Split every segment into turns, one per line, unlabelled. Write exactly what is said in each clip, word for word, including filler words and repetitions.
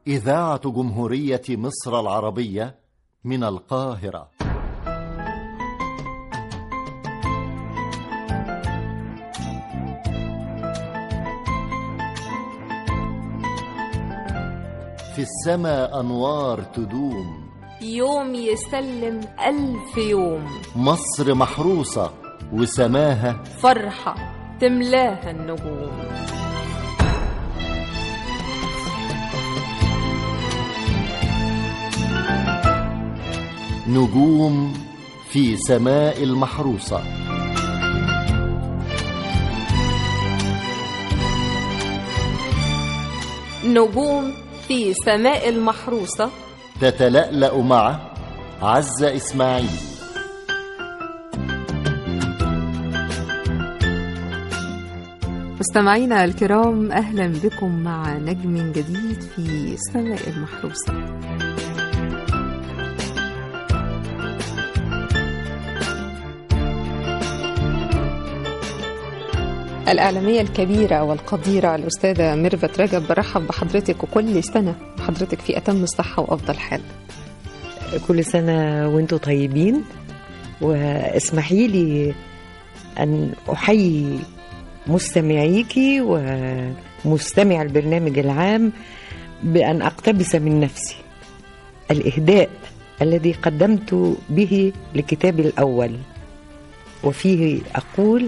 إذاعة جمهورية مصر العربية من القاهرة. في السماء أنوار تدوم،
يوم يسلم ألف يوم.
مصر محروسة وسماها
فرحة تملاها النجوم.
نجوم في سماء المحروسة.
نجوم في سماء المحروسة
تتلألأ مع عزة إسماعيل.
مستمعينا الكرام، أهلا بكم مع نجم جديد في سماء المحروسة. الإعلامية الكبيرة والقديرة الأستاذة ميرفت رجب، برحب بحضرتك وكل سنة وحضرتك في أتم الصحة وأفضل حال.
كل سنة وانتم طيبين، واسمحي لي أن أحيي مستمعيكي ومستمع البرنامج العام بأن أقتبس من نفسي الإهداء الذي قدمت به لكتابي الأول، وفيه أقول: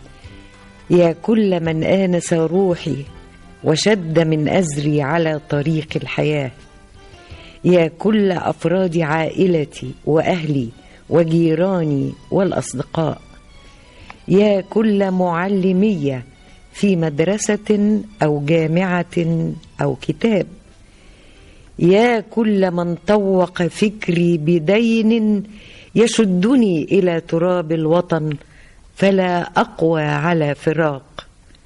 يا كل من آنس روحي وشد من أزري على طريق الحياة، يا كل أفراد عائلتي وأهلي وجيراني والأصدقاء، يا كل معلمية في مدرسة أو جامعة أو كتاب، يا كل من طوق فكري بدين يشدني إلى تراب الوطن فلا أقوى على فراق،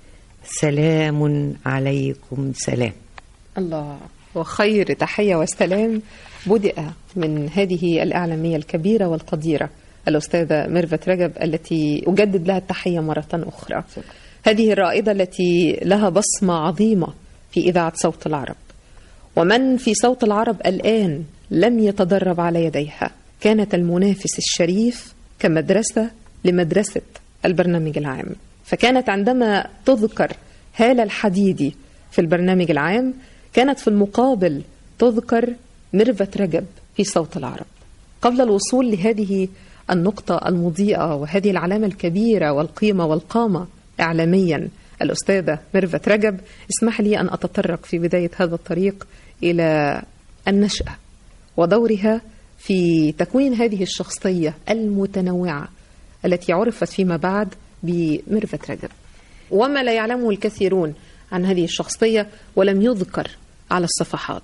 سلام عليكم سلام.
الله، وخير تحية والسلام بدأ من هذه الإعلامية الكبيرة والقديرة الأستاذة ميرفت رجب، التي أجدد لها التحية مرة أخرى. هذه الرائدة التي لها بصمة عظيمة في إذاعة صوت العرب، ومن في صوت العرب الآن لم يتدرب على يديها. كانت المنافس الشريف كمدرسة لمدرسة البرنامج العام، فكانت عندما تذكر هالة الحديدي في البرنامج العام كانت في المقابل تذكر ميرفت رجب في صوت العرب. قبل الوصول لهذه النقطة المضيئة وهذه العلامة الكبيرة والقيمة والقامة إعلاميا الأستاذة ميرفت رجب، اسمح لي أن أتطرق في بداية هذا الطريق إلى النشأة ودورها في تكوين هذه الشخصية المتنوعة التي عرفت فيما بعد بميرفت رجب، وما لا يعلمه الكثيرون عن هذه الشخصية ولم يذكر على الصفحات.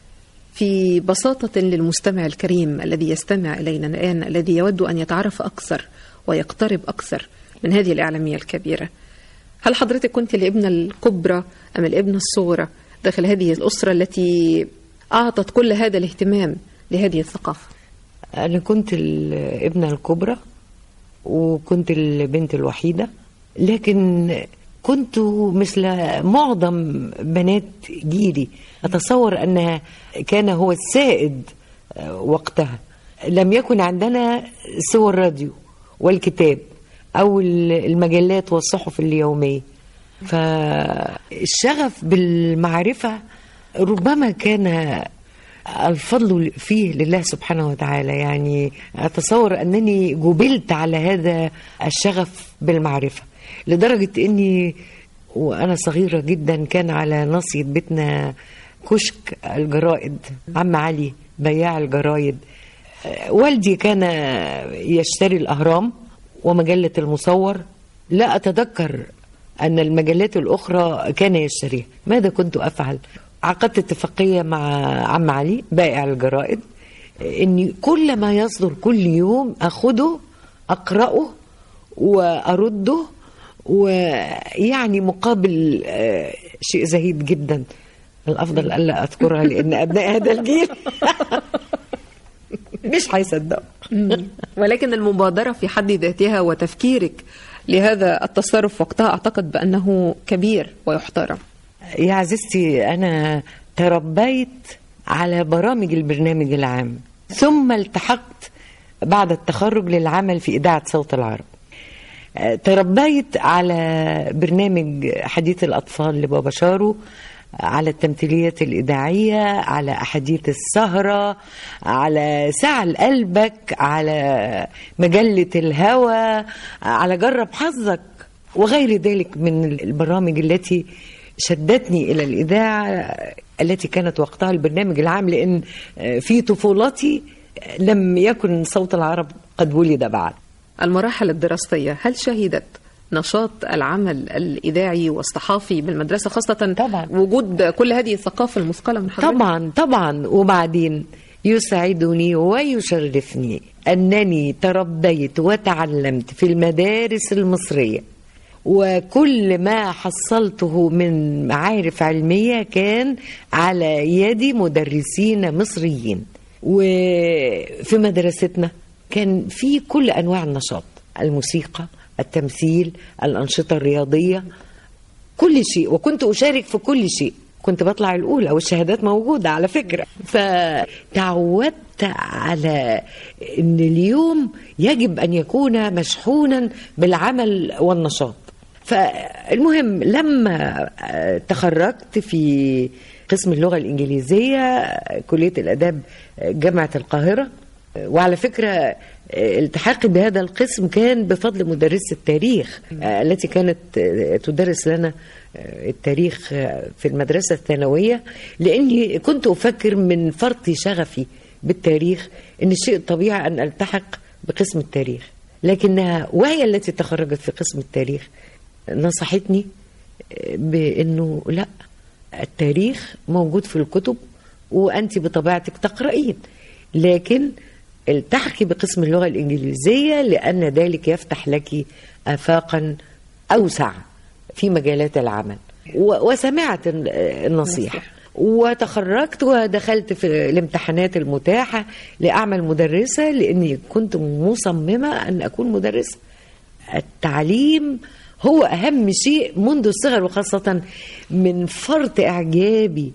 في بساطة للمستمع الكريم الذي يستمع إلينا الآن، الذي يود أن يتعرف أكثر ويقترب أكثر من هذه الإعلامية الكبيرة، هل حضرتك كنت الابنة الكبرى أم الابنة الصغرى داخل هذه الأسرة التي أعطت كل هذا الاهتمام لهذه الثقافة؟
أنا كنت الابنة الكبرى وكنت البنت الوحيدة، لكن كنت مثل معظم بنات جيلي أتصور أنها كان هو السائد وقتها. لم يكن عندنا سوى الراديو والكتاب أو المجلات والصحف اليومية، فالشغف بالمعرفة ربما كان الفضل فيه لله سبحانه وتعالى. يعني أتصور أنني جبلت على هذا الشغف بالمعرفة، لدرجة أني وأنا صغيرة جدا كان على ناصية بيتنا كشك الجرائد، عم علي بياع الجرايد. والدي كان يشتري الأهرام ومجلة المصور، لا أتذكر أن المجلات الأخرى كان يشتريها. ماذا كنت أفعل؟ عقدت اتفاقية مع عم علي بائع الجرائد إني كل ما يصدر كل يوم أخده أقرأه وأرده، ويعني مقابل شيء زهيد جدا، الأفضل ألا أذكرها لأن أبناء هذا الجيل مش هيصدقوا.
ولكن المبادرة في حد ذاتها وتفكيرك لهذا التصرف وقتها أعتقد بأنه كبير ويحترم.
يا عزيزتي، أنا تربيت على برامج البرنامج العام، ثم التحقت بعد التخرج للعمل في إذاعة صوت العرب. تربيت على برنامج حديث الأطفال لبابا شارو، على التمثيليات الإذاعية، على أحاديث السهرة، على ساعة لقلبك، على مجلة الهوى، على جرب حظك، وغير ذلك من البرامج التي شدتني إلى الإذاعة، التي كانت وقتها البرنامج العام، لأن في طفولتي لم يكن صوت العرب قد ولد بعد.
المراحل الدراسية هل شهدت نشاط العمل الإذاعي والصحافي بالمدرسة، خاصة
طبعا
وجود كل هذه الثقافة المثقلة من حضرتك؟
طبعا طبعا. وبعدين يسعدني ويشرفني أنني تربيت وتعلمت في المدارس المصرية، وكل ما حصلته من معارف علمية كان على يد مدرسين مصريين. وفي مدرستنا كان في كل أنواع النشاط، الموسيقى، التمثيل، الأنشطة الرياضية، كل شيء، وكنت أشارك في كل شيء. كنت بطلع الأولى والشهادات موجودة على فكرة. فتعودت على أن اليوم يجب أن يكون مشحونا بالعمل والنشاط. فالمهم لما تخرجت في قسم اللغة الإنجليزية كلية الآداب جامعة القاهرة، وعلى فكرة التحاقي بهذا القسم كان بفضل مدرسة التاريخ التي كانت تدرس لنا التاريخ في المدرسة الثانوية، لأني كنت أفكر من فرط شغفي بالتاريخ أن الشيء الطبيعي أن ألتحق بقسم التاريخ، لكنها وهي التي تخرجت في قسم التاريخ نصحتني بأنه لا، التاريخ موجود في الكتب وأنت بطبيعتك تقرأين، لكن التحقي بقسم اللغة الإنجليزية لأن ذلك يفتح لك آفاقا أوسع في مجالات العمل. وسمعت النصيحة وتخرجت ودخلت في الامتحانات المتاحة لأعمل مدرسة، لأني كنت مصممة أن أكون مدرسة. التعليم هو أهم شيء منذ الصغر، وخاصة من فرط إعجابي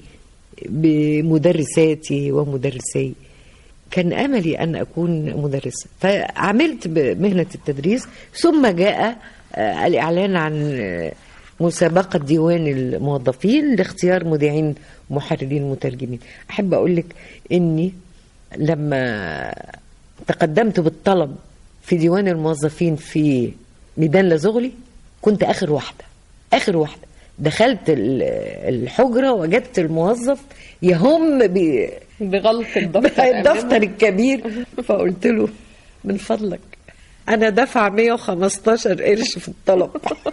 بمدرساتي ومدرسي كان أملي أن أكون مدرسة. فعملت بمهنة التدريس، ثم جاء الإعلان عن مسابقة ديوان الموظفين لاختيار مذيعين محررين مترجمين. أحب أقول لك أني لما تقدمت بالطلب في ديوان الموظفين في ميدان لازغلي كنت آخر واحدة آخر واحدة دخلت الحجرة وجدت الموظف يهم ب...
بغلق الدفتر
الدفتر الكبير، فقلت له من فضلك أنا دفع مية وخمستاشر قرش في الطلب.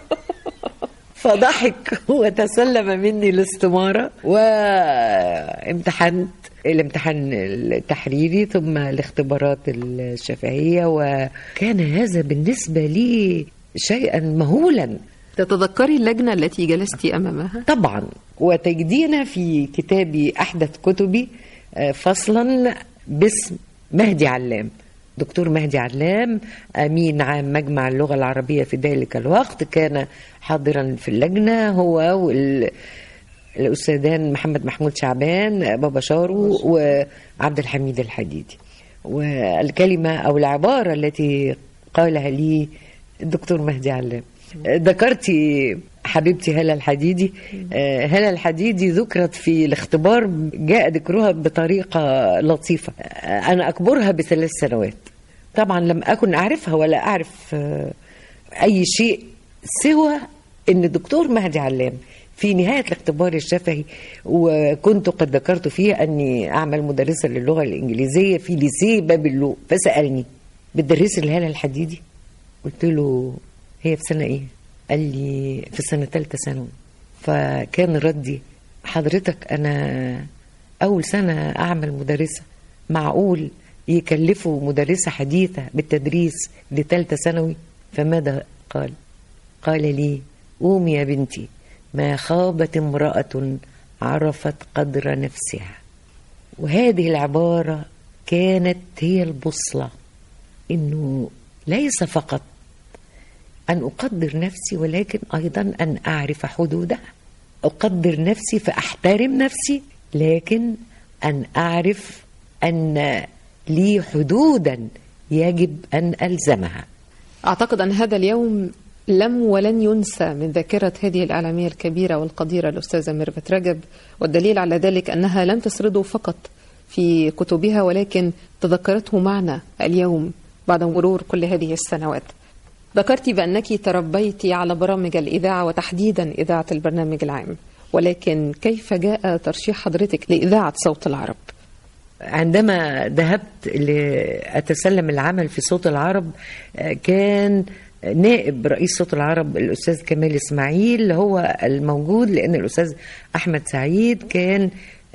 فضحك وتسلم مني الاستمارة، وامتحنت الامتحان التحريري ثم الاختبارات الشفهية، وكان هذا بالنسبة لي شيئا مهولا.
تتذكري اللجنة التي جلست أمامها؟
طبعا، وتجدين في كتابي أحدث كتبي فصلا باسم مهدي علام، دكتور مهدي علام أمين عام مجمع اللغة العربية في ذلك الوقت، كان حاضرا في اللجنة هو والأستاذان محمد محمود شعبان، بابا شارو، وعبد الحميد الحديدي. والكلمة أو العبارة التي قالها لي الدكتور مهدي علام، ذكرتي حبيبتي هالة الحديدي. هالة الحديدي ذكرت في الاختبار، جاء ذكرها بطريقة لطيفة. أنا أكبرها بثلاث سنوات، طبعا لم أكن أعرفها ولا أعرف أي شيء سوى أن الدكتور مهدي علام في نهاية الاختبار الشفهي، وكنت قد ذكرت فيه أني أعمل مدرسة للغة الإنجليزية في ليسيه باب اللوق، فسألني بتدرسي الهالة الحديدي؟ قلت له هي في سنة إيه؟ قال لي في سنة ثالثة ثانوي. فكان ردي حضرتك أنا أول سنة أعمل مدرسة، معقول يكلفوا مدرسة حديثة بالتدريس لثالثة ثانوي؟ فماذا قال؟ قال لي قومي يا بنتي، ما خابت امرأة عرفت قدر نفسها. وهذه العبارة كانت هي البوصلة، إنه ليس فقط أن أقدر نفسي ولكن أيضا أن أعرف حدودها. أقدر نفسي فأحترم نفسي، لكن أن أعرف أن لي حدودا يجب أن ألزمها.
أعتقد أن هذا اليوم لم ولن ينسى من ذاكرة هذه الإعلامية الكبيرة والقديرة الأستاذة ميرفت رجب، والدليل على ذلك أنها لم تسرده فقط في كتبها ولكن تذكرته معنا اليوم بعد مرور كل هذه السنوات. ذكرت بأنك تربيت على برامج الإذاعة وتحديدا إذاعة البرنامج العام، ولكن كيف جاء ترشيح حضرتك لإذاعة صوت العرب؟
عندما ذهبت لأتسلم العمل في صوت العرب كان نائب رئيس صوت العرب الأستاذ كمال إسماعيل هو الموجود، لأن الأستاذ أحمد سعيد كان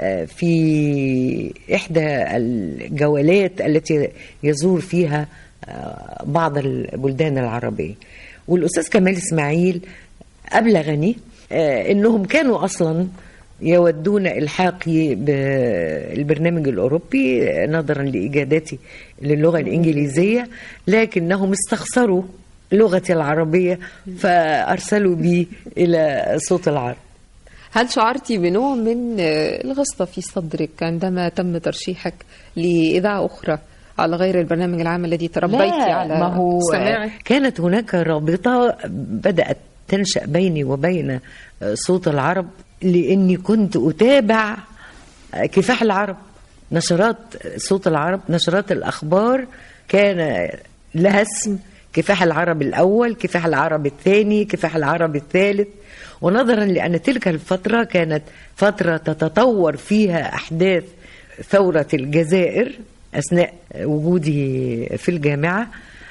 في إحدى الجولات التي يزور فيها بعض البلدان العربية. والأستاذ كمال إسماعيل أبلغني أنهم كانوا أصلا يودون إلحاقي بالبرنامج الأوروبي نظرا لإجادتي للغة الإنجليزية، لكنهم استخسروا لغتي العربية فأرسلوا بي إلى صوت العرب.
هل شعرتي بنوع من الغصة في صدرك عندما تم ترشيحك لإذاعة أخرى على غير البرنامج العام الذي تربيتي على
ما هو
سماعه؟
كانت هناك رابطة بدأت تنشأ بيني وبين صوت العرب، لأني كنت أتابع كفاح العرب، نشرات صوت العرب، نشرات الأخبار كان لها اسم: كفاح العرب الأول، كفاح العرب الثاني، كفاح العرب الثالث. ونظرا لأن تلك الفترة كانت فترة تتطور فيها أحداث ثورة الجزائر أثناء وجودي في الجامعة،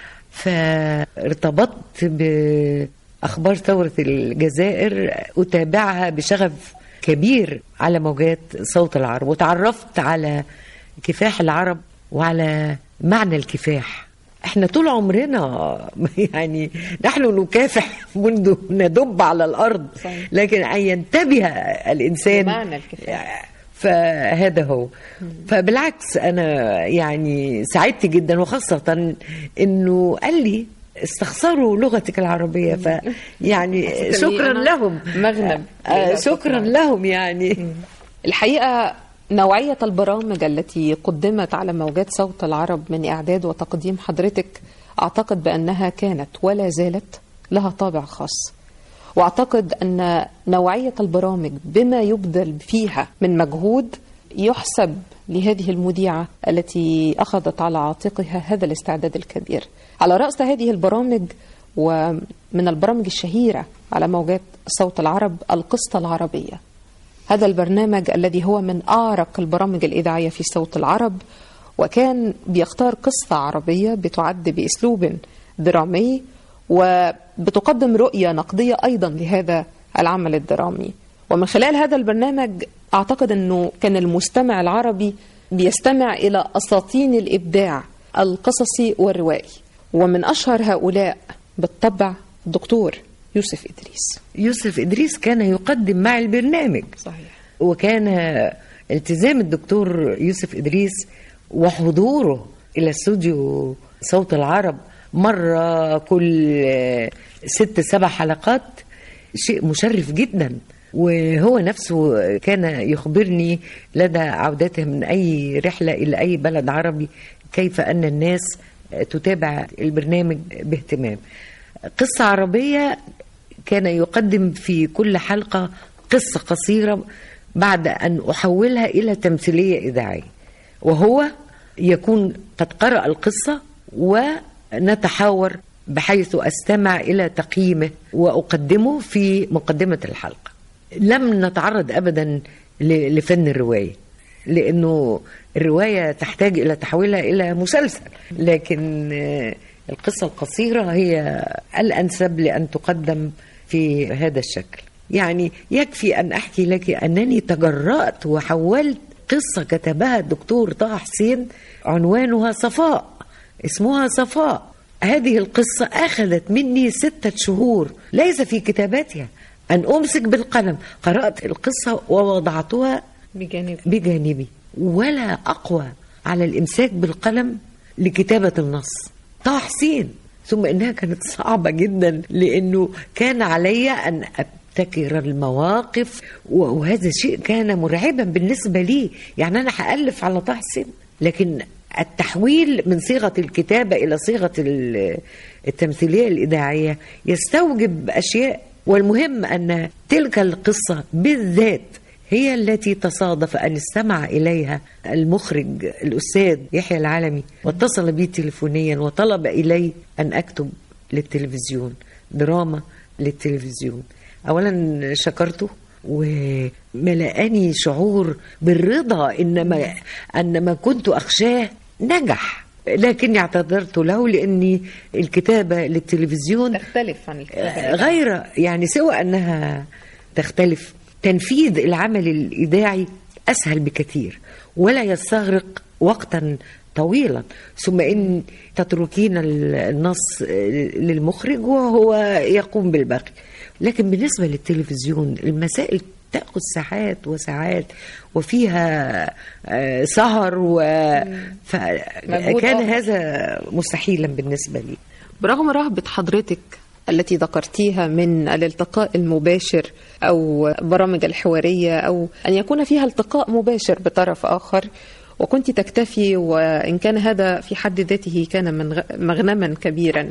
فارتبطت بأخبار ثورة الجزائر أتابعها بشغف كبير على موجات صوت العرب، وتعرفت على كفاح العرب وعلى معنى الكفاح. احنا طول عمرنا يعني نحن نكافح منذ ندب على الأرض، لكن أن ينتبه الإنسان
معنى الكفاح
فهذا هو. فبالعكس أنا يعني سعدت جدا، وخاصة أنه قال لي استخسروا لغتك العربية، فيعني شكرا لهم،
مغنم
شكرا لهم. يعني
الحقيقة نوعية البرامج التي قدمت على موجات صوت العرب من إعداد وتقديم حضرتك أعتقد بأنها كانت ولا زالت لها طابع خاص، وأعتقد أن نوعية البرامج بما يبذل فيها من مجهود يحسب لهذه المذيعة التي أخذت على عاتقها هذا الاستعداد الكبير. على رأس هذه البرامج ومن البرامج الشهيرة على موجات صوت العرب القصة العربية، هذا البرنامج الذي هو من أعرق البرامج الإذاعية في صوت العرب، وكان بيختار قصة عربية بتعد بأسلوب درامي وبتقدم رؤية نقدية أيضا لهذا العمل الدرامي. ومن خلال هذا البرنامج أعتقد أنه كان المستمع العربي بيستمع إلى أساطين الإبداع القصصي والروائي، ومن أشهر هؤلاء بالطبع الدكتور يوسف إدريس.
يوسف إدريس كان يقدم مع البرنامج،
صحيح.
وكان التزام الدكتور يوسف إدريس وحضوره إلى استوديو صوت العرب مرة كل ست سبع حلقات شيء مشرف جدا. وهو نفسه كان يخبرني لدى عودته من أي رحلة إلى أي بلد عربي كيف أن الناس تتابع البرنامج باهتمام. قصة عربية كان يقدم في كل حلقة قصة قصيرة بعد أن أحولها إلى تمثيلية إذاعية، وهو يكون قد قرأ القصة ونتحاور بحيث أستمع إلى تقييمه وأقدمه في مقدمة الحلقة. لم نتعرض أبدا لفن الرواية، لأنه الرواية تحتاج إلى تحويلها إلى مسلسل، لكن القصة القصيرة هي الأنسب لأن تقدم في هذا الشكل. يعني يكفي أن أحكي لك أنني تجرأت وحولت قصة كتبها الدكتور طه حسين عنوانها صفاء، اسمها صفاء. هذه القصة أخذت مني ستة شهور ليس في كتاباتها أن أمسك بالقلم. قرأت القصة ووضعتها
بجانب.
بجانبي، ولا أقوى على الإمساك بالقلم لكتابة النص طه حسين. ثم إنها كانت صعبة جدا، لأنه كان علي أن وابتكر المواقف، وهذا شيء كان مرعبا بالنسبة لي. يعني أنا هألف على طه حسين، لكن التحويل من صيغة الكتابة إلى صيغة التمثيلية الإذاعية يستوجب أشياء. والمهم أن تلك القصة بالذات هي التي تصادف أن استمع إليها المخرج الأستاذ يحيى العالمي، واتصل بي تليفونيا وطلب إلي أن أكتب للتلفزيون دراما للتلفزيون. أولا شكرته، وملأني شعور بالرضا إنما أنما كنت أخشاه نجح. لكني اعتذرت له لأني الكتابة للتلفزيون
تختلف عن الكتابة
غير، يعني سوى أنها تختلف، تنفيذ العمل الإذاعي أسهل بكثير ولا يستغرق وقتا طويلا، ثم إن تتركين النص للمخرج وهو يقوم بالباقي. لكن بالنسبة للتلفزيون المسائل تأخذ ساعات وساعات وفيها سهر، فكان هذا مستحيلا بالنسبة لي.
برغم رهبة حضرتك التي ذكرتيها من الالتقاء المباشر أو برامج الحوارية أو أن يكون فيها التقاء مباشر بطرف آخر، وكنت تكتفي، وإن كان هذا في حد ذاته كان من مغنما كبيرا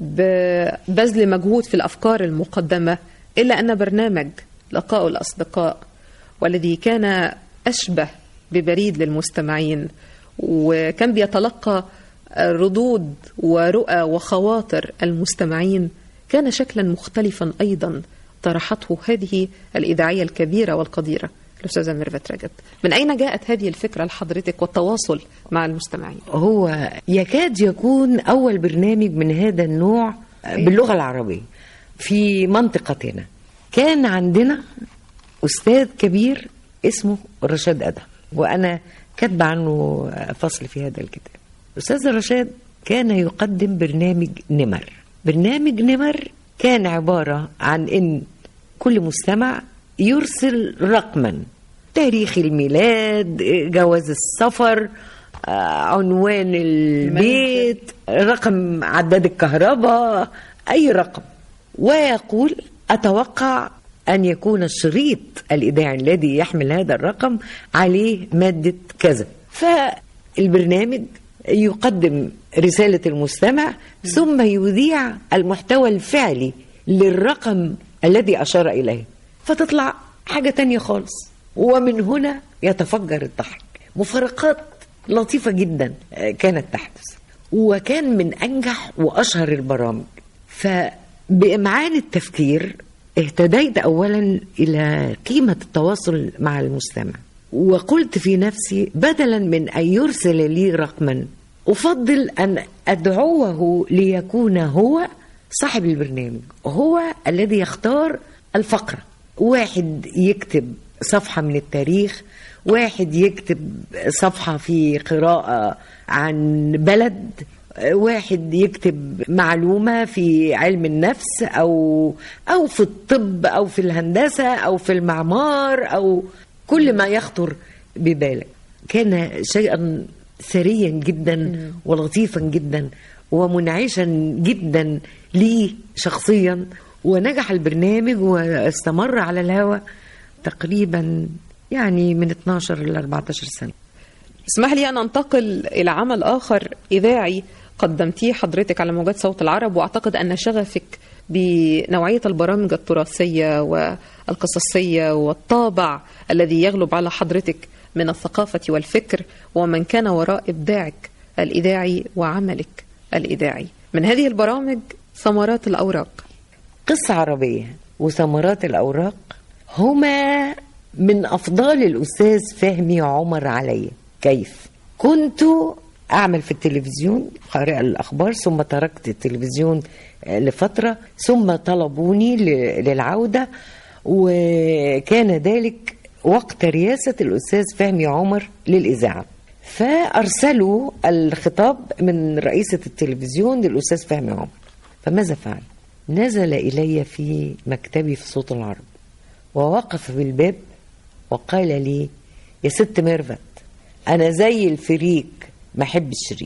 ببذل مجهود في الأفكار المقدمة، إلا أن برنامج لقاء الأصدقاء والذي كان أشبه ببريد للمستمعين وكان بيتلقى ردود ورؤى وخواطر المستمعين كان شكلا مختلفا أيضا طرحته هذه الإذاعية الكبيرة والقديرة الأستاذة ميرفت رجب. من أين جاءت هذه الفكرة لحضرتك والتواصل مع المستمعين؟
هو يكاد يكون أول برنامج من هذا النوع باللغة العربية في منطقتنا. كان عندنا أستاذ كبير اسمه رشاد أدهم، وأنا كاتبة عنه فصل في هذا الكتاب. أستاذ رشاد كان يقدم برنامج نمر. برنامج نمر كان عبارة عن إن كل مستمع يرسل رقما، تاريخ الميلاد، جواز السفر، عنوان البيت، رقم عداد الكهرباء، أي رقم، ويقول أتوقع أن يكون الشريط الإذاعي الذي يحمل هذا الرقم عليه مادة كذا. فالبرنامج يقدم رسالة المستمع ثم يذيع المحتوى الفعلي للرقم الذي أشار إليه، فتطلع حاجة تانية خالص. ومن هنا يتفجر الضحك. مفارقات لطيفة جدا كانت تحدث، وكان من أنجح وأشهر البرامج. فبإمعان التفكير اهتديت أولا إلى قيمة التواصل مع المستمع، وقلت في نفسي بدلا من أن يرسل لي رقما أفضل أن أدعوه ليكون هو صاحب البرنامج، هو الذي يختار الفقرة. واحد يكتب صفحة من التاريخ، واحد يكتب صفحة في قراءة عن بلد، واحد يكتب معلومة في علم النفس أو أو في الطب أو في الهندسة أو في المعمار أو كل ما يخطر ببالك. كان شيئا ثريا جدا ولطيفا جدا ومنعشا جدا لي شخصيا. ونجح البرنامج واستمر على الهواء تقريبا يعني من اثناشر إلى أربعة عشر سنة.
اسمح لي أن أنتقل إلى عمل آخر إذاعي قدمتيه حضرتك على موجات صوت العرب، وأعتقد أن شغفك بنوعية البرامج التراثية والقصصية والطابع الذي يغلب على حضرتك من الثقافة والفكر ومن كان وراء إبداعك الإذاعي وعملك الإذاعي. من هذه البرامج ثمرات الأوراق،
قصة عربية وثمرات الأوراق هما من أفضال الأستاذ فهمي عمر علي. كيف؟ كنت أعمل في التلفزيون قارئة الأخبار، ثم تركت التلفزيون لفترة، ثم طلبوني للعودة، وكان ذلك وقت رئاسة الأستاذ فهمي عمر للإذاعة. فأرسلوا الخطاب من رئيسة التلفزيون للأستاذ فهمي عمر. فماذا فعل؟ نزل إلي في مكتبي في صوت العرب ووقف بالباب وقال لي يا ست ميرفت أنا زي الفريك ما أحب الشريك.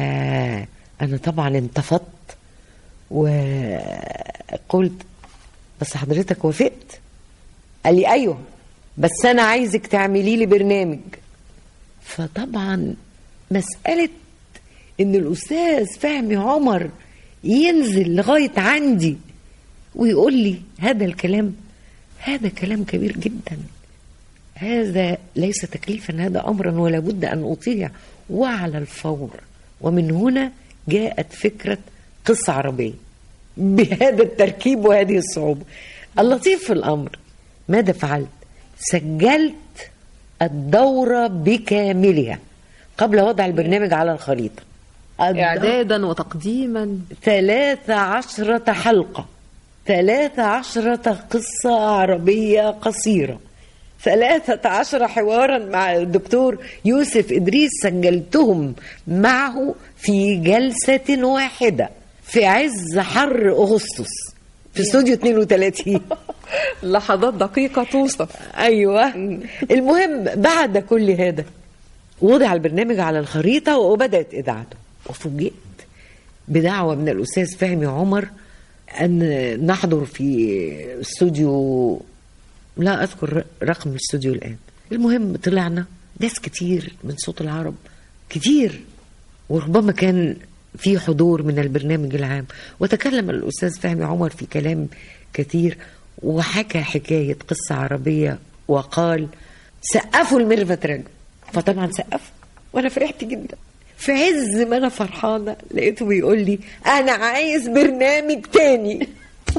فأنا طبعا انتفضت وقلت بس حضرتك وافقت؟ قال لي ايوه، بس انا عايزك تعملي لي برنامج. فطبعا مسألة ان الاستاذ فهمي عمر ينزل لغاية عندي ويقول لي هذا الكلام، هذا كلام كبير جدا، هذا ليس تكليفا، هذا امرا ولا بد ان اطيع وعلى الفور. ومن هنا جاءت فكرة قصة عربية بهذا التركيب وهذه الصعوبة. اللطيف في الامر ماذا فعلت؟ سجلت الدورة بكاملها قبل وضع البرنامج على الخريطة،
إعدادا وتقديما.
ثلاث عشرة حلقة، ثلاث عشرة قصة عربية قصيرة، ثلاثة عشر حوارا مع الدكتور يوسف إدريس سجلتهم معه في جلسة واحدة في عز حر أغسطس في استوديو اثنين وثلاثين.
لحظات دقيقة توصف.
أيوة. المهم بعد كل هذا وضع البرنامج على الخريطة وبدأت إذاعته، وفوجئت بدعوة من الأستاذ فهمي عمر أن نحضر في استوديو، لا أذكر رقم الاستوديو الآن. المهم طلعنا ناس كتير من صوت العرب كتير، وربما كان في حضور من البرنامج العام، وتكلم الأستاذ فهمي عمر في كلام كثير وحكى حكاية قصة عربية وقال سقفوا لميرفت رجب. فطبعا سقفوا وأنا فرحت جدا. في عز ما أنا فرحانة لقيته بيقول لي أنا عايز برنامج تاني.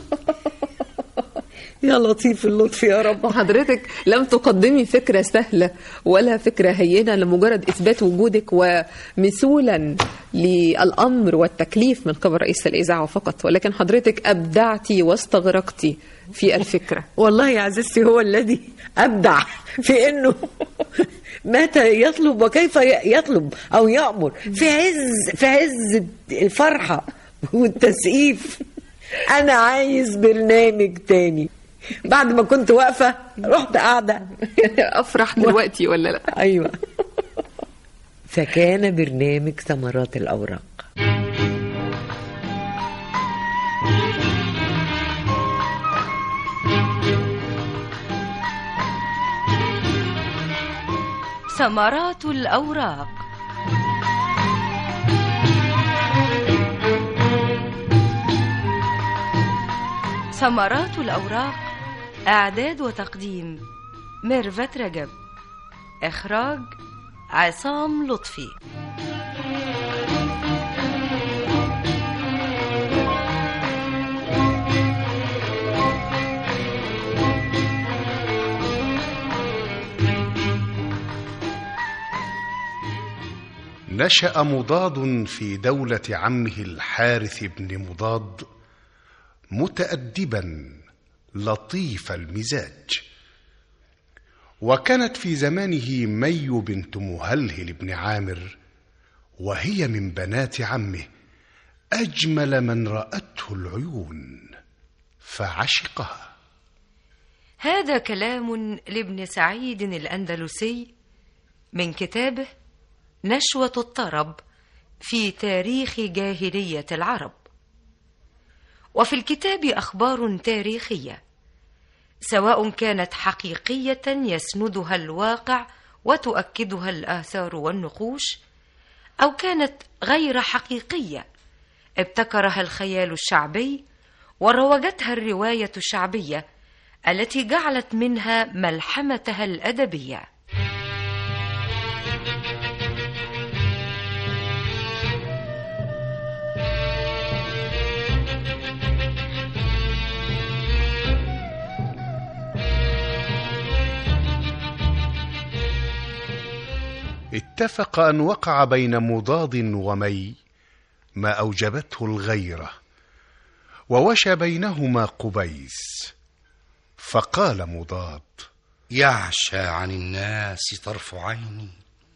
يا لطيف اللطف يا رب.
وحضرتك لم تقدمي فكرة سهلة ولا فكرة هينة لمجرد إثبات وجودك ومثولا للأمر والتكليف من قبل رئيس الإذاعة فقط، ولكن حضرتك أبدعتي واستغرقتي في الفكرة.
والله يا عزيزتي هو الذي أبدع في أنه متى يطلب وكيف يطلب أو يأمر في عز في عز الفرحة والتسقيف. أنا عايز برنامج تاني. بعد ما كنت واقفة رحت قاعدة
أفرح دلوقتي ولا لا؟
أيوة. فكان برنامج ثمرات الأوراق.
ثمرات الأوراق. ثمرات الأوراق، إعداد وتقديم ميرفت رجب، إخراج عصام لطفي.
نشأ مضاد في دولة عمه الحارث بن مضاد متأدبا لطيف المزاج، وكانت في زمانه مي بنت مهلهل بن عامر، وهي من بنات عمه أجمل من رأته العيون فعشقها.
هذا كلام لابن سعيد الأندلسي من كتابه نشوة الطرب في تاريخ جاهلية العرب. وفي الكتاب أخبار تاريخية سواء كانت حقيقية يسندها الواقع وتؤكدها الآثار والنقوش، أو كانت غير حقيقية ابتكرها الخيال الشعبي وروجتها الرواية الشعبية التي جعلت منها ملحمتها الأدبية.
اتفق أن وقع بين مضاد ومي ما أوجبته الغيرة، ووشى بينهما قبيس، فقال مضاد:
يعشى عن الناس طرف عيني،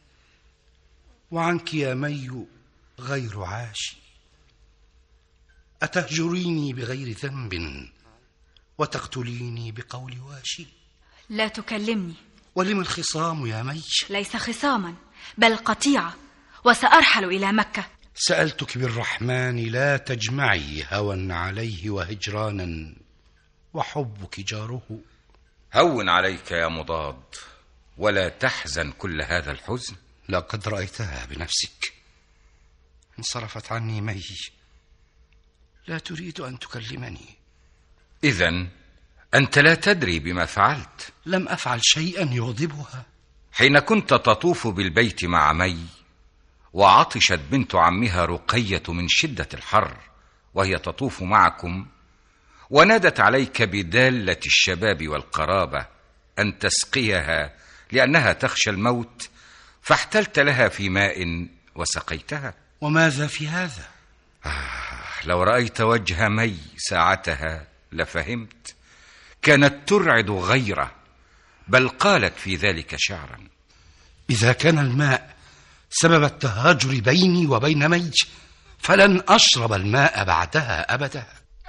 وعنك يا مي غير عاشي. أتهجريني بغير ذنب وتقتليني بقول واشي؟
لا تكلمني.
ولم الخصام يا مي؟
ليس خصاما بل قطيعة، وسأرحل إلى مكة.
سألتك بالرحمن لا تجمعي هوى عليه وهجرانا وحبك جاره.
هون عليك يا مضاد، ولا تحزن كل هذا الحزن.
لقد رأيتها بنفسك، انصرفت عني مي، لا تريد أن تكلمني.
إذن أنت لا تدري بما فعلت.
لم أفعل شيئا يغضبها.
حين كنت تطوف بالبيت مع مي وعطشت بنت عمها رقية من شدة الحر وهي تطوف معكم، ونادت عليك بدالة الشباب والقرابة أن تسقيها لأنها تخشى الموت، فاحتلت لها في ماء وسقيتها.
وماذا في هذا؟
آه لو رأيت وجه مي ساعتها لفهمت. كانت ترعد غيره، بل قالت في ذلك شعرا:
إذا كان الماء سبب التهاجر بيني وبين مي، فلن أشرب الماء بعدها أبدا.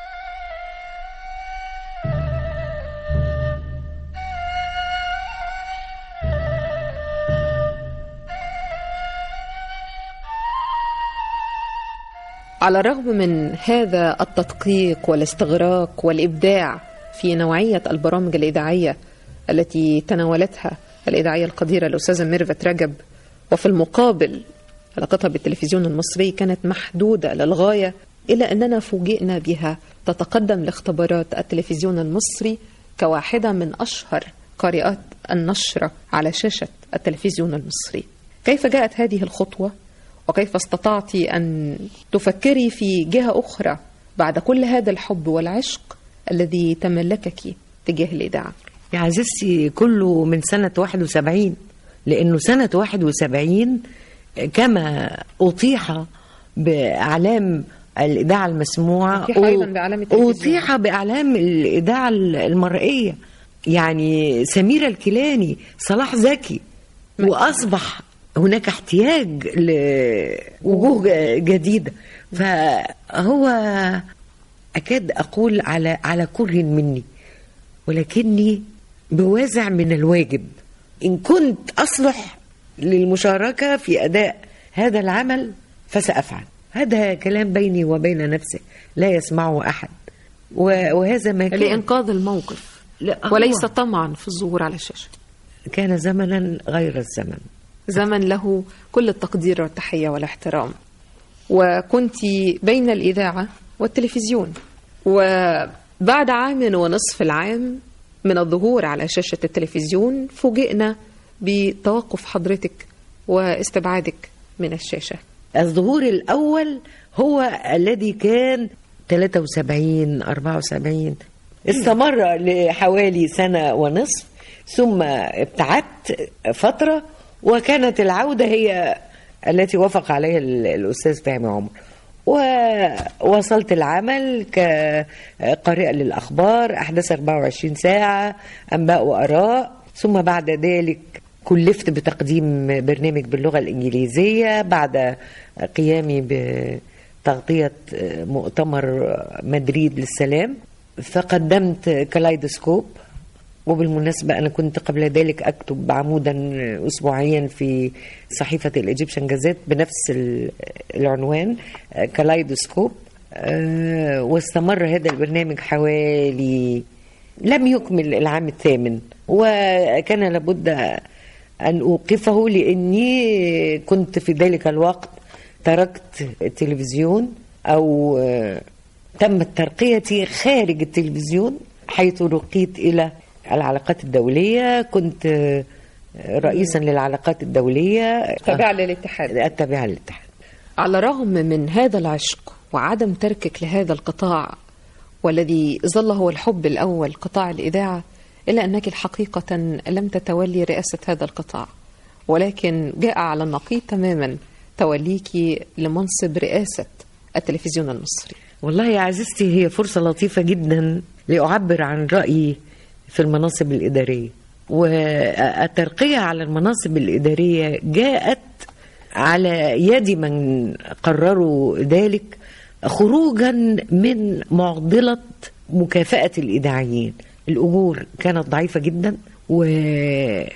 على الرغم من هذا التدقيق والاستغراق والإبداع في نوعية البرامج الإذاعية التي تناولتها الإذاعية القديرة الأستاذة ميرفت رجب، وفي المقابل علاقتها بالتلفزيون المصري كانت محدودة للغاية، إلى أننا فوجئنا بها تتقدم لاختبارات التلفزيون المصري كواحدة من أشهر قارئات النشرة على شاشة التلفزيون المصري. كيف جاءت هذه الخطوة؟ وكيف استطعت أن تفكري في جهة أخرى بعد كل هذا الحب والعشق الذي تملكك تجاه الإذاعة؟
يا عزيزتي كله من سنة واحد وسبعين، لأنه سنة واحد وسبعين كما أطيح بأعلام الإذاعة المسموعة أطيح بأعلام الإذاعة المرئية، يعني سميرة الكيلاني، صلاح زكي، وأصبح هناك احتياج لوجوه جديدة. فهو أكاد أقول على على كره مني، ولكني بوازع من الواجب. إن كنت أصلح للمشاركة في أداء هذا العمل فسأفعل. هذا كلام بيني وبين نفسي لا يسمعه أحد، وهذا ما كان
لإنقاذ الموقف وليس طمعا في الظهور على الشاشة.
كان زمنا غير الزمن،
زمن له كل التقدير والتحية والاحترام. وكنت بين الإذاعة والتلفزيون، وبعد عام ونصف العام من الظهور على شاشة التلفزيون فوجئنا بتوقف حضرتك واستبعادك من الشاشة.
الظهور الأول هو الذي كان ثلاثة وسبعين أربعة وسبعين، استمر لحوالي سنة ونصف، ثم ابتعدت فترة، وكانت العودة هي التي وافق عليها الأستاذ فهمي عمر. ووصلت العمل كقارئة للأخبار، أحداث أربعة وعشرين ساعة، أنباء وآراء، ثم بعد ذلك كلفت بتقديم برنامج باللغة الإنجليزية بعد قيامي بتغطية مؤتمر مدريد للسلام، فقدمت كلايدوسكوب. وبالمناسبة أنا كنت قبل ذلك أكتب عمودا أسبوعيا في صحيفة الإيجيبشن جازيت بنفس العنوان كلايدوسكوب. أه واستمر هذا البرنامج حوالي، لم يكمل العام الثامن، وكان لابد أن أوقفه لأني كنت في ذلك الوقت تركت التلفزيون، أو أه تمت ترقيتي خارج التلفزيون، حيث رقيت إلى العلاقات الدولية. كنت رئيسا للعلاقات الدولية
تابعة للاتحاد.
التابعة للاتحاد.
على الرغم من هذا العشق وعدم تركك لهذا القطاع، والذي ظل هو الحب الأول قطاع الإذاعة، إلا أنك الحقيقة لم تتولي رئاسة هذا القطاع، ولكن جاء على النقيض تماما توليك لمنصب رئاسة التلفزيون المصري.
والله يا عزيزتي هي فرصة لطيفة جدا لأعبر عن رأيي في المناصب الإدارية. والترقية على المناصب الإدارية جاءت على يد من قرروا ذلك، خروجا من معضلة مكافأة الإذاعيين. الأجور كانت ضعيفة جدا، ولم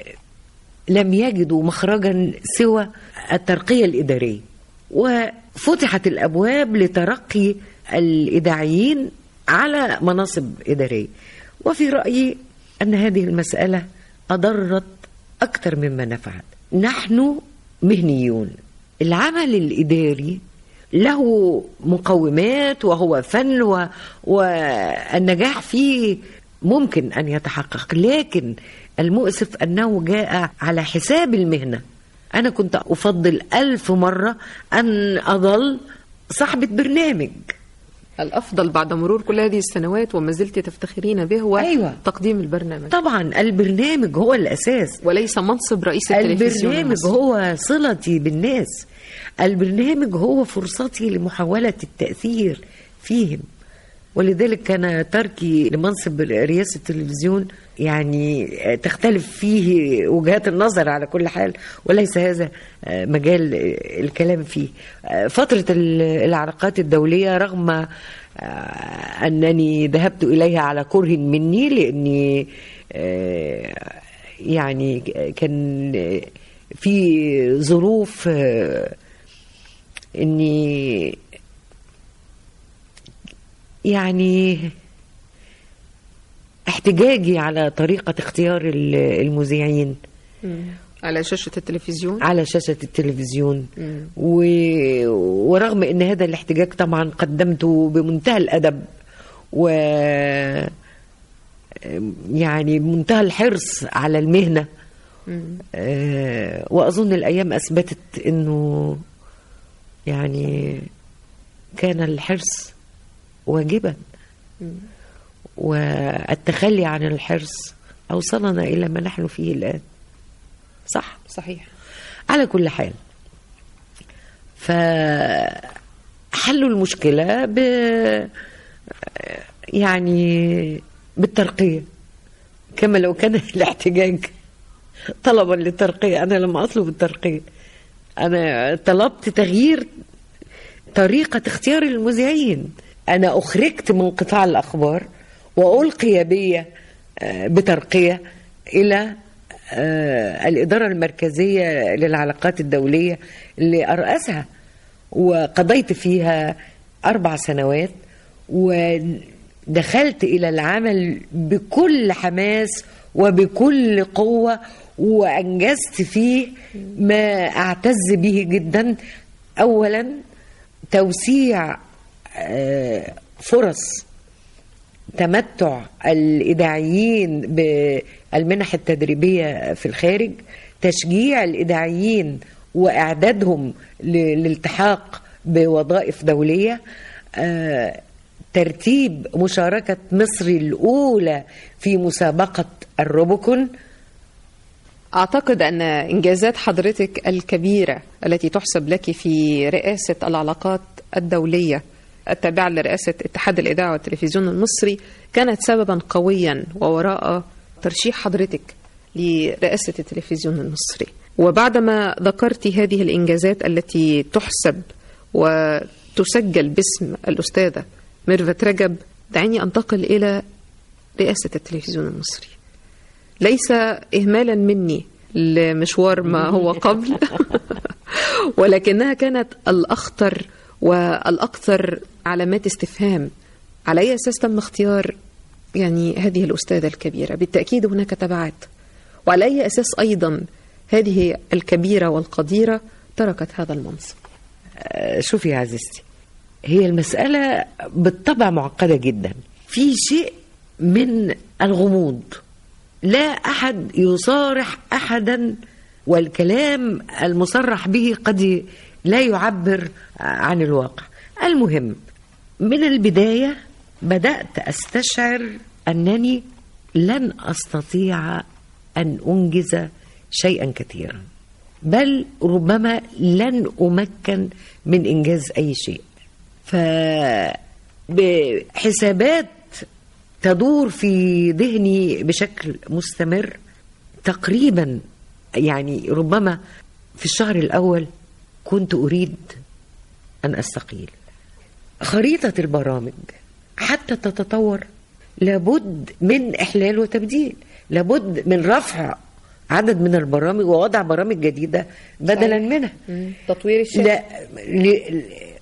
يجدوا مخرجا سوى الترقية الإدارية، وفتحت الأبواب لترقي الإذاعيين على مناصب إدارية. وفي رأيي أن هذه المسألة أضرت أكثر مما نفعت. نحن مهنيون، العمل الإداري له مقومات وهو فن و... والنجاح فيه ممكن أن يتحقق، لكن المؤسف أنه جاء على حساب المهنة. أنا كنت أفضل ألف مرة أن أظل صاحبة برنامج.
الأفضل بعد مرور كل هذه السنوات وما زلت تفتخرين به هو
أيوة.
تقديم البرنامج.
طبعا البرنامج هو الأساس
وليس منصب رئيس التلفزيون.
البرنامج هو صلتي بالناس، البرنامج هو فرصتي لمحاولة التأثير فيهم، ولذلك كان تركي لمنصب رئاسة التلفزيون يعني تختلف فيه وجهات النظر على كل حال، وليس هذا مجال الكلام فيه. فترة العلاقات الدولية رغم أنني ذهبت إليها على كره مني، لأني يعني كان في ظروف أني يعني احتجاجي على طريقة اختيار المذيعين
على شاشة التلفزيون
على شاشة التلفزيون و... ورغم ان هذا الاحتجاج طبعا قدمته بمنتهى الأدب و يعني بمنتهى الحرص على المهنة. آه وأظن الأيام أثبتت أنه يعني كان الحرص واجبا، والتخلي عن الحرص أوصلنا إلى ما نحن فيه الآن. صح؟
صحيح.
على كل حال، فحلوا المشكلة ب يعني بالترقية، كما لو كان الاحتجاج طلبا للترقية. أنا لما أطلب الترقية أنا طلبت تغيير طريقة اختيار المذيعين. أنا أخرجت من قطاع الأخبار وألقي بي بترقية إلى الإدارة المركزية للعلاقات الدولية اللي أرأسها، وقضيت فيها أربع سنوات، ودخلت إلى العمل بكل حماس وبكل قوة، وأنجزت فيه ما أعتز به جدا. أولا توسيع فرص تمتع الإذاعيين بالمنح التدريبية في الخارج، تشجيع الإذاعيين وإعدادهم للالتحاق بوظائف دولية، ترتيب مشاركة مصر الأولى في مسابقة الروبوكون.
أعتقد أن إنجازات حضرتك الكبيرة التي تحسب لك في رئاسة العلاقات الدولية التابعة لرئاسة اتحاد الإذاعة والتلفزيون المصري كانت سببا قويا ووراء ترشيح حضرتك لرئاسة التلفزيون المصري. وبعدما ذكرت هذه الإنجازات التي تحسب وتسجل باسم الأستاذة ميرفت رجب، دعيني أنتقل إلى رئاسة التلفزيون المصري، ليس إهمالا مني لمشوار ما هو قبل ولكنها كانت الأخطر والأكثر علامات استفهام. على أي أساس تم اختيار يعني هذه الأستاذة الكبيرة؟ بالتأكيد هناك تبعات. وعلى أي أساس أيضا هذه الكبيرة والقديرة تركت هذا المنصب؟
شوفي يا عزيزتي، هي المسألة بالطبع معقدة جدا، في شيء من الغموض، لا أحد يصارح أحدا، والكلام المصرح به قد لا يعبر عن الواقع. المهم، من البداية بدأت أستشعر أنني لن أستطيع أن أنجز شيئا كثيرا، بل ربما لن أمكن من إنجاز أي شيء. فبحسابات تدور في ذهني بشكل مستمر تقريبا، يعني ربما في الشهر الأول كنت أريد أن أستقيل. خريطة البرامج حتى تتطور لابد من إحلال وتبديل، لابد من رفع عدد من البرامج ووضع برامج جديدة بدلا منها،
تطوير الشاشة،
لا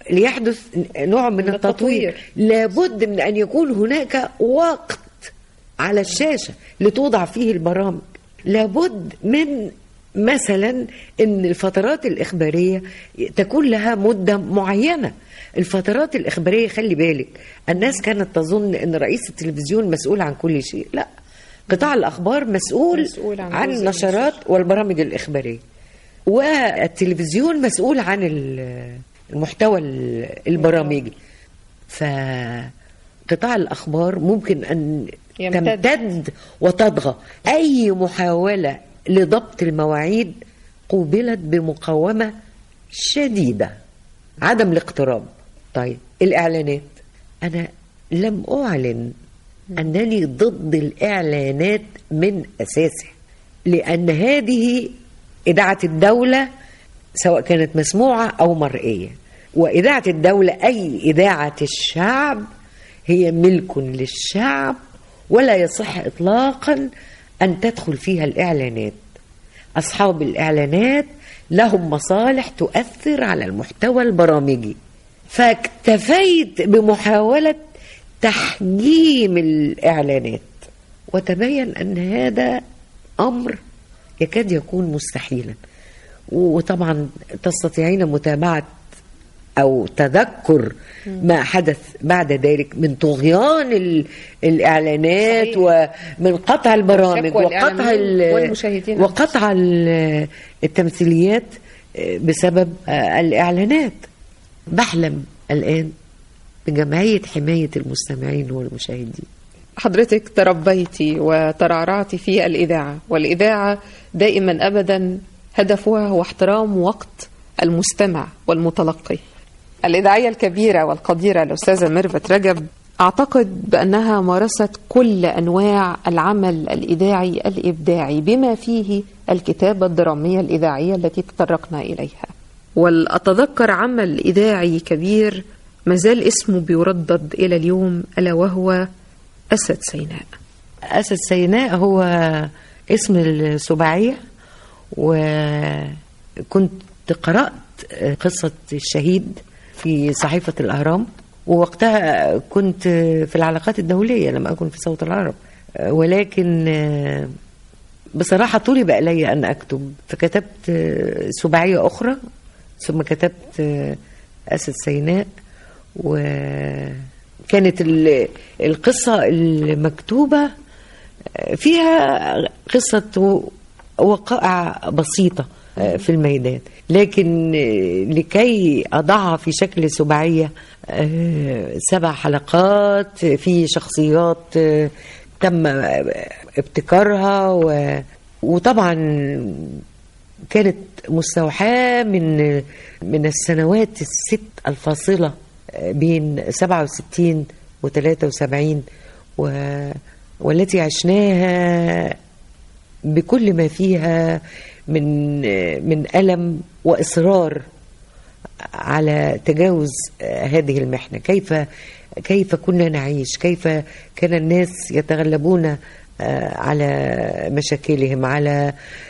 ليحدث نوع من التطوير. لابد من أن يكون هناك وقت على الشاشة لتوضع فيه البرامج. لابد من مثلا ان الفترات الإخبارية تكون لها مدة معينة. الفترات الإخبارية خلي بالك، الناس كانت تظن ان رئيس التلفزيون مسؤول عن كل شيء. لا، قطاع الأخبار مسؤول, مسؤول عن, عن النشرات والبرامج الإخبارية، والتلفزيون مسؤول عن المحتوى البرامجي. فقطاع الأخبار ممكن أن يمتد. تمتد وتضغى. أي محاولة لضبط المواعيد قوبلت بمقاومة شديدة، عدم الاقتراب. طيب الإعلانات، أنا لم أعلن أنني ضد الإعلانات من أساسه، لأن هذه إذاعة الدولة سواء كانت مسموعة أو مرئية، وإذاعة الدولة أي إذاعة الشعب هي ملك للشعب، ولا يصح إطلاقا أن تدخل فيها الإعلانات. أصحاب الإعلانات لهم مصالح تؤثر على المحتوى البرامجي، فاكتفيت بمحاولة تحجيم الإعلانات، وتبين أن هذا أمر يكاد يكون مستحيلا. وطبعا تستطيعين متابعة أو تذكر ما حدث بعد ذلك من طغيان الإعلانات، صحيح. ومن قطع البرامج وقطع وقطع التمثيليات بسبب الإعلانات. بحلم الآن بجمعية حماية المستمعين والمشاهدين.
حضرتك تربيتي وترعرعتي في الإذاعة، والإذاعة دائما أبدا هدفها هو احترام وقت المستمع والمتلقي. الإذاعية الكبيرة والقديرة الأستاذة ميرفت رجب أعتقد بأنها مارست كل أنواع العمل الإذاعي الإبداعي، بما فيه الكتابة الدرامية الإذاعية التي تطرقنا إليها. والأتذكر عمل إذاعي كبير مازال اسمه بيردد إلى اليوم، ألا وهو أسد سيناء.
أسد سيناء هو اسم السباعية، وكنت قرأت قصة الشهيد في صحيفة الأهرام، ووقتها كنت في العلاقات الدولية لما أكون في صوت العرب، ولكن بصراحة طلب إلي أن أكتب، فكتبت سباعية أخرى ثم كتبت أسد سيناء. وكانت القصة المكتوبة فيها قصة وقائع بسيطة في الميدان، لكن لكي أضعها في شكل سباعية سبع حلقات في شخصيات تم ابتكارها، وطبعا كانت مستوحاة من من السنوات الست الفاصلة بين سبعة وستين وثلاثة وسبعين، والتي عشناها بكل ما فيها من من ألم وإصرار على تجاوز هذه المحنة. كيف كيف كنا نعيش، كيف كان الناس يتغلبون على مشاكلهم، على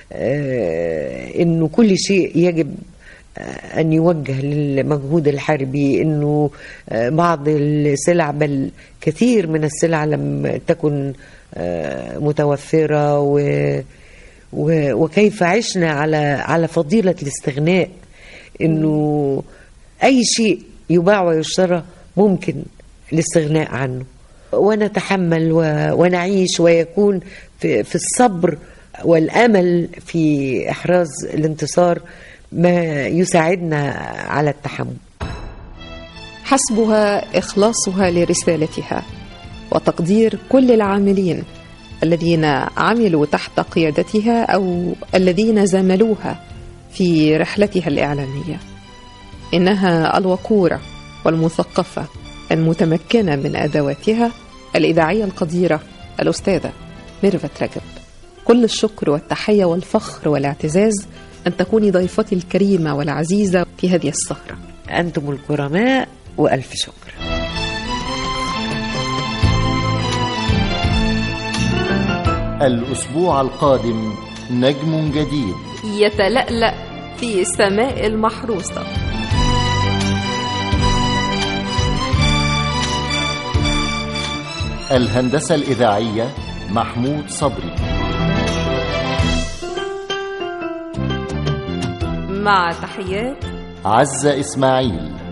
إنه كل شيء يجب أن يوجه للمجهود الحربي، إنه بعض السلع بل كثير من السلع لم تكن متوفرة، و وكيف عشنا على على فضيلة الاستغناء، إنه أي شيء يباع ويشترى ممكن الاستغناء عنه، ونتحمل ونعيش، ويكون في, في الصبر والأمل في إحراز الانتصار ما يساعدنا على التحمل.
حسبها إخلاصها لرسالتها وتقدير كل العاملين الذين عملوا تحت قيادتها أو الذين زملوها في رحلتها الإعلامية. إنها الوقورة والمثقفة المتمكنة من أدواتها، الإذاعية القديرة الأستاذة ميرفت رجب. كل الشكر والتحية والفخر والاعتزاز أن تكوني ضيفتي الكريمة والعزيزة في هذه السهرة.
أنتم الكرماء وألف شكر.
الأسبوع القادم نجم جديد
يتلألأ في السماء المحروسة.
الهندسة الإذاعية محمود صبري.
مع تحيات
عزة إسماعيل.